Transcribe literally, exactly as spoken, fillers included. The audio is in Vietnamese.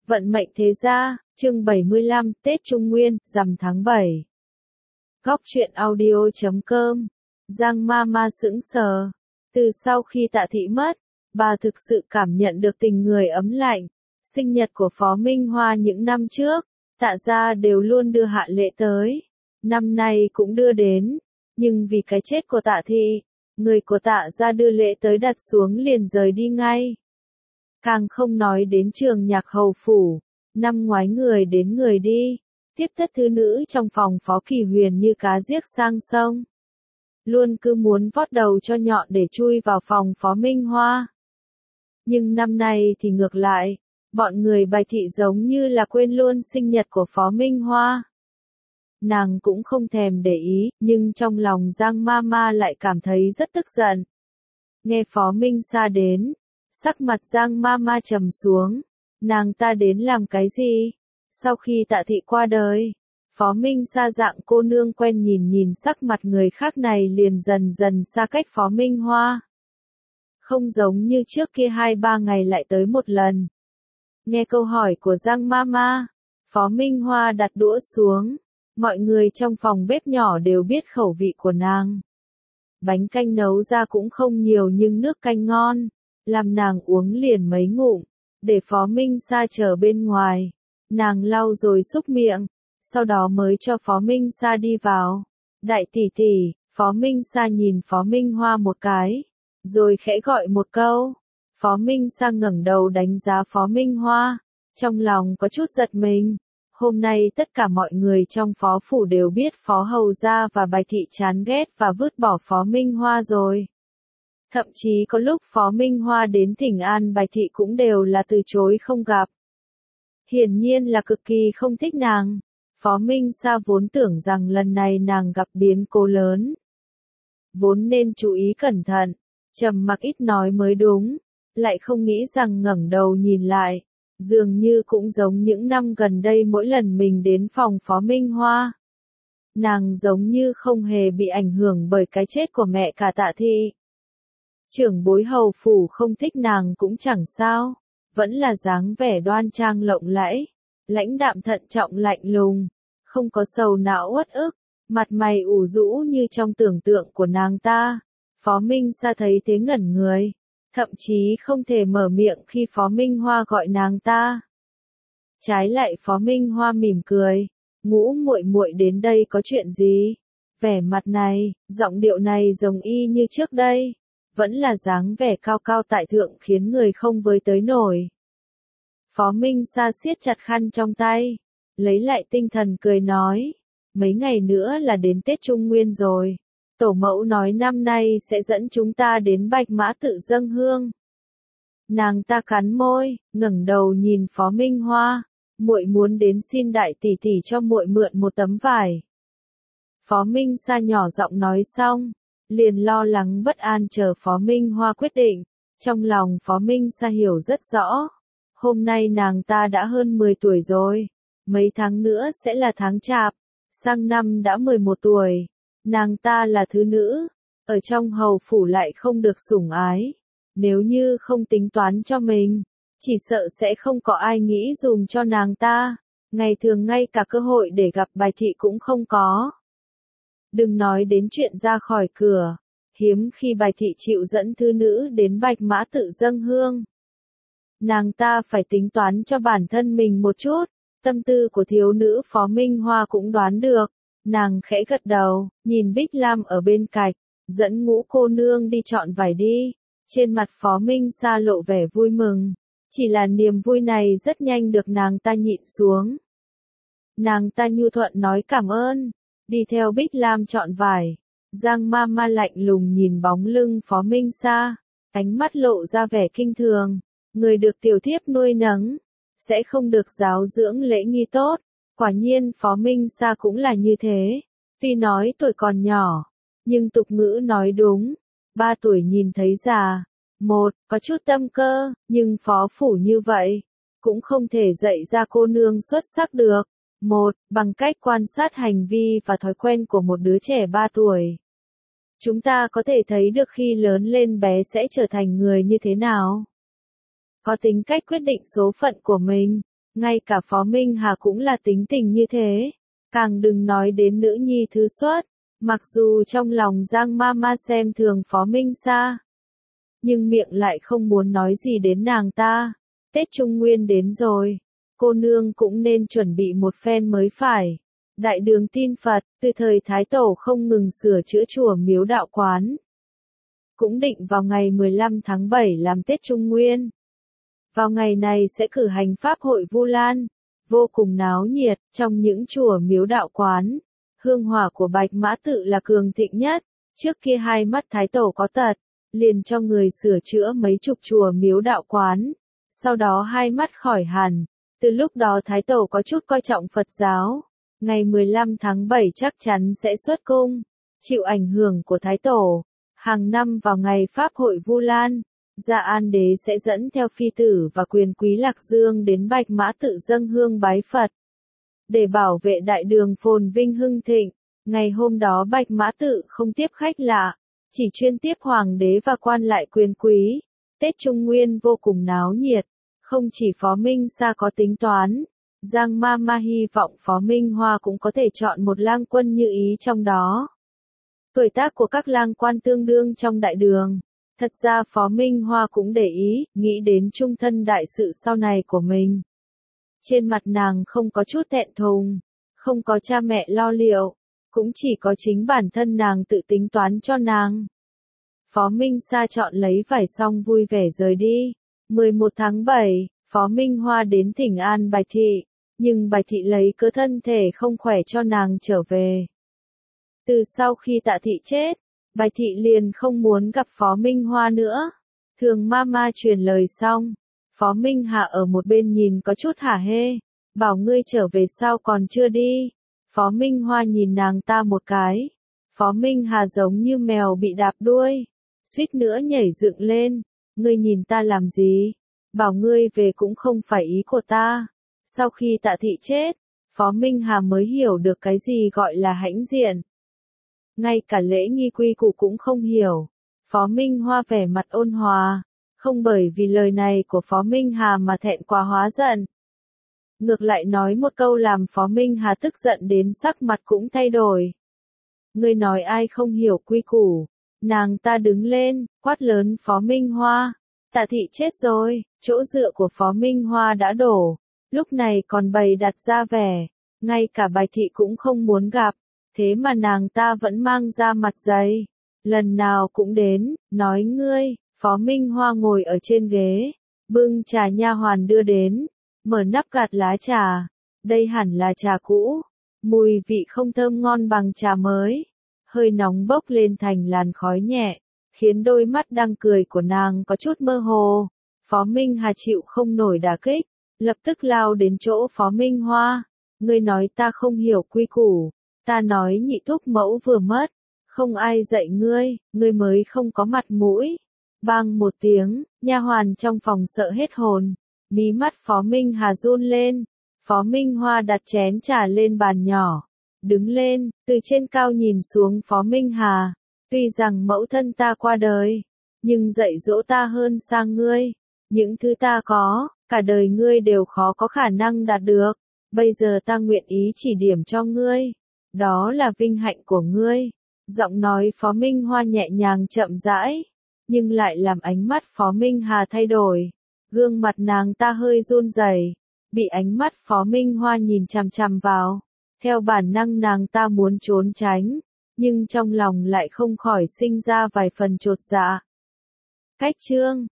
Vận mệnh thế gia, chương bảy mươi lăm, Tết Trung Nguyên, rằm tháng bảy. Góc truyện audio chấm com. Giang Mama sững sờ. Từ sau khi Tạ Thị mất, bà thực sự cảm nhận được tình người ấm lạnh. Sinh nhật của Phó Minh Hoa những năm trước, Tạ gia đều luôn đưa hạ lễ tới. Năm nay cũng đưa đến, nhưng vì cái chết của Tạ Thị, người của Tạ gia đưa lễ tới đặt xuống liền rời đi ngay. Càng không nói đến Trường Nhạc hầu phủ, năm ngoái người đến người đi, tiếp tất thứ nữ trong phòng Phó Kỳ Huyền như cá giết sang sông. Luôn cứ muốn vót đầu cho nhọn để chui vào phòng Phó Minh Hoa. Nhưng năm nay thì ngược lại, bọn người Bạch Thị giống như là quên luôn sinh nhật của Phó Minh Hoa. Nàng cũng không thèm để ý, nhưng trong lòng Giang Mama lại cảm thấy rất tức giận. Nghe Phó Minh Sa đến, sắc mặt Giang Mama trầm xuống, nàng ta đến làm cái gì? Sau khi Tạ Thị qua đời, Phó Minh Sa dạng cô nương quen nhìn nhìn sắc mặt người khác này liền dần dần xa cách Phó Minh Hoa. Không giống như trước kia hai ba ngày lại tới một lần. Nghe câu hỏi của Giang Mama, Phó Minh Hoa đặt đũa xuống, mọi người trong phòng bếp nhỏ đều biết khẩu vị của nàng. Bánh canh nấu ra cũng không nhiều nhưng nước canh ngon, làm nàng uống liền mấy ngụm, để Phó Minh Sa chờ bên ngoài. Nàng lau rồi xúc miệng, sau đó mới cho Phó Minh Sa đi vào. Đại tỷ tỷ, Phó Minh Sa nhìn Phó Minh Hoa một cái, rồi khẽ gọi một câu. Phó Minh Sa ngẩng đầu đánh giá Phó Minh Hoa, trong lòng có chút giật mình. Hôm nay tất cả mọi người trong Phó phủ đều biết Phó Hầu gia và Bạch Thị chán ghét và vứt bỏ Phó Minh Hoa rồi. Thậm chí có lúc Phó Minh Hoa đến thỉnh an Bạch Thị cũng đều là từ chối không gặp. Hiển nhiên là cực kỳ không thích nàng. Phó Minh Sa vốn tưởng rằng lần này nàng gặp biến cố lớn. Vốn nên chú ý cẩn thận, trầm mặc ít nói mới đúng. Lại không nghĩ rằng ngẩng đầu nhìn lại, dường như cũng giống những năm gần đây mỗi lần mình đến phòng Phó Minh Hoa. Nàng giống như không hề bị ảnh hưởng bởi cái chết của mẹ cả Tạ Thị. Trưởng bối hầu phủ không thích nàng cũng chẳng sao, vẫn là dáng vẻ đoan trang lộng lẫy, lãnh đạm thận trọng lạnh lùng, không có sầu não uất ức, mặt mày ủ rũ như trong tưởng tượng của nàng ta. Phó Minh Sa thấy thế ngẩn người, thậm chí không thể mở miệng khi Phó Minh Hoa gọi nàng ta. Trái lại Phó Minh Hoa mỉm cười, Ngũ muội muội đến đây có chuyện gì? Vẻ mặt này, giọng điệu này giống y như trước đây. Vẫn là dáng vẻ cao cao tại thượng khiến người không với tới nổi. Phó Minh Sa siết chặt khăn trong tay, lấy lại tinh thần cười nói, mấy ngày nữa là đến Tết Trung Nguyên rồi. Tổ mẫu nói năm nay sẽ dẫn chúng ta đến Bạch Mã tự dâng hương. Nàng ta cắn môi, ngẩng đầu nhìn Phó Minh Hoa, muội muốn đến xin đại tỷ tỷ cho muội mượn một tấm vải. Phó Minh Sa nhỏ giọng nói xong, liền lo lắng bất an chờ Phó Minh Hoa quyết định. Trong lòng Phó Minh Sa hiểu rất rõ, hôm nay nàng ta đã hơn mười tuổi rồi, mấy tháng nữa sẽ là tháng Chạp, sang năm đã mười một tuổi. Nàng ta là thứ nữ, ở trong hầu phủ lại không được sủng ái. Nếu như không tính toán cho mình, chỉ sợ sẽ không có ai nghĩ dùm cho nàng ta. Ngày thường ngay cả cơ hội để gặp Bạch Thị cũng không có. Đừng nói đến chuyện ra khỏi cửa, hiếm khi Bạch Thị chịu dẫn thứ nữ đến Bạch Mã tự dâng hương. Nàng ta phải tính toán cho bản thân mình một chút, tâm tư của thiếu nữ Phó Minh Hoa cũng đoán được. Nàng khẽ gật đầu, nhìn Bích Lam ở bên cạnh, dẫn Ngũ cô nương đi chọn vải đi. Trên mặt Phó Minh Sa lộ vẻ vui mừng, chỉ là niềm vui này rất nhanh được nàng ta nhịn xuống. Nàng ta nhu thuận nói cảm ơn, đi theo Bích Lam chọn vải. Giang Mama lạnh lùng nhìn bóng lưng Phó Minh Sa, ánh mắt lộ ra vẻ kinh thường. Người được tiểu thiếp nuôi nấng, sẽ không được giáo dưỡng lễ nghi tốt. Quả nhiên Phó Minh Sa cũng là như thế. Tuy nói tuổi còn nhỏ, nhưng tục ngữ nói đúng. Ba tuổi nhìn thấy già. Một, có chút tâm cơ, nhưng phó phủ như vậy, cũng không thể dạy ra cô nương xuất sắc được. Một, bằng cách quan sát hành vi và thói quen của một đứa trẻ ba tuổi. Chúng ta có thể thấy được khi lớn lên bé sẽ trở thành người như thế nào. Có tính cách quyết định số phận của mình. Ngay cả Phó Minh Hà cũng là tính tình như thế. Càng đừng nói đến nữ nhi thứ xuất. Mặc dù trong lòng Giang Mama xem thường Phó Minh Sa, nhưng miệng lại không muốn nói gì đến nàng ta. Tết Trung Nguyên đến rồi, cô nương cũng nên chuẩn bị một phen mới phải. Đại đường tin Phật, từ thời Thái Tổ không ngừng sửa chữa chùa miếu đạo quán. Cũng định vào ngày mười lăm tháng bảy làm Tết Trung Nguyên. Vào ngày này sẽ cử hành Pháp hội Vu Lan, vô cùng náo nhiệt, trong những chùa miếu đạo quán. Hương hỏa của Bạch Mã Tự là cường thịnh nhất, trước kia hai mắt Thái Tổ có tật, liền cho người sửa chữa mấy chục chùa miếu đạo quán. Sau đó hai mắt khỏi hẳn, từ lúc đó Thái Tổ có chút coi trọng Phật giáo. Ngày mười lăm tháng bảy chắc chắn sẽ xuất cung, chịu ảnh hưởng của Thái Tổ. Hàng năm vào ngày Pháp hội Vu Lan, Dạ An Đế sẽ dẫn theo phi tử và quyền quý Lạc Dương đến Bạch Mã Tự dâng hương bái Phật. Để bảo vệ đại đường phồn vinh hưng thịnh, ngày hôm đó Bạch Mã Tự không tiếp khách lạ, chỉ chuyên tiếp hoàng đế và quan lại quyền quý. Tết Trung Nguyên vô cùng náo nhiệt, không chỉ Phó Minh Sa có tính toán, Giang Mama hy vọng Phó Minh Hoa cũng có thể chọn một lang quân như ý trong đó. Tuổi tác của các lang quan tương đương trong đại đường. Thật ra Phó Minh Hoa cũng để ý, nghĩ đến trung thân đại sự sau này của mình. Trên mặt nàng không có chút thẹn thùng, không có cha mẹ lo liệu, cũng chỉ có chính bản thân nàng tự tính toán cho nàng. Phó Minh Sa chọn lấy vải xong vui vẻ rời đi. mười một tháng bảy, Phó Minh Hoa đến thỉnh an Bạch Thị, nhưng Bạch Thị lấy cớ thân thể không khỏe cho nàng trở về. Từ sau khi Tạ Thị chết, Bạch Thị liền không muốn gặp Phó Minh Hoa nữa. Thường Mama truyền lời xong, Phó Minh Hà ở một bên nhìn có chút hả hê, bảo ngươi trở về sao còn chưa đi. Phó Minh Hoa nhìn nàng ta một cái. Phó Minh Hà giống như mèo bị đạp đuôi, suýt nữa nhảy dựng lên. Ngươi nhìn ta làm gì? Bảo ngươi về cũng không phải ý của ta. Sau khi Tạ Thị chết, Phó Minh Hà mới hiểu được cái gì gọi là hãnh diện. Ngay cả lễ nghi quy củ cũng không hiểu. Phó Minh Hoa vẻ mặt ôn hòa, không bởi vì lời này của Phó Minh Hà mà thẹn quá hóa giận. Ngược lại nói một câu làm Phó Minh Hà tức giận đến sắc mặt cũng thay đổi. Ngươi nói ai không hiểu quy củ? Nàng ta đứng lên, quát lớn Phó Minh Hoa. Tạ Thị chết rồi, chỗ dựa của Phó Minh Hoa đã đổ, lúc này còn bày đặt ra vẻ, ngay cả Bạch Thị cũng không muốn gặp, thế mà nàng ta vẫn mang ra mặt dày. Lần nào cũng đến, nói ngươi. Phó Minh Hoa ngồi ở trên ghế, bưng trà nha hoàn đưa đến, mở nắp gạt lá trà. Đây hẳn là trà cũ, mùi vị không thơm ngon bằng trà mới, hơi nóng bốc lên thành làn khói nhẹ, khiến đôi mắt đang cười của nàng có chút mơ hồ. Phó Minh Hà chịu không nổi đả kích, lập tức lao đến chỗ Phó Minh Hoa. Ngươi nói ta không hiểu quy củ, ta nói nhị thúc mẫu vừa mất, không ai dạy ngươi, ngươi mới không có mặt mũi. Bang một tiếng, nha hoàn trong phòng sợ hết hồn, mí mắt Phó Minh Hà run lên. Phó Minh Hoa đặt chén trà lên bàn nhỏ, đứng lên, từ trên cao nhìn xuống Phó Minh Hà. Tuy rằng mẫu thân ta qua đời, nhưng dạy dỗ ta hơn sang ngươi. Những thứ ta có, cả đời ngươi đều khó có khả năng đạt được. Bây giờ ta nguyện ý chỉ điểm cho ngươi. Đó là vinh hạnh của ngươi. Giọng nói Phó Minh Hoa nhẹ nhàng chậm rãi, nhưng lại làm ánh mắt Phó Minh Hà thay đổi. Gương mặt nàng ta hơi run rẩy, bị ánh mắt Phó Minh Hoa nhìn chằm chằm vào. Theo bản năng nàng ta muốn trốn tránh, nhưng trong lòng lại không khỏi sinh ra vài phần chột dạ. Cách chương